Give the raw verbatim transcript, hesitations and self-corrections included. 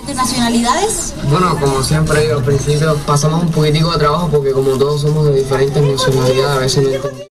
diferentes nacionalidades? Bueno, como siempre digo al principio, pasamos un poquitico de trabajo porque como todos somos de diferentes nacionalidades, a veces no entendemos.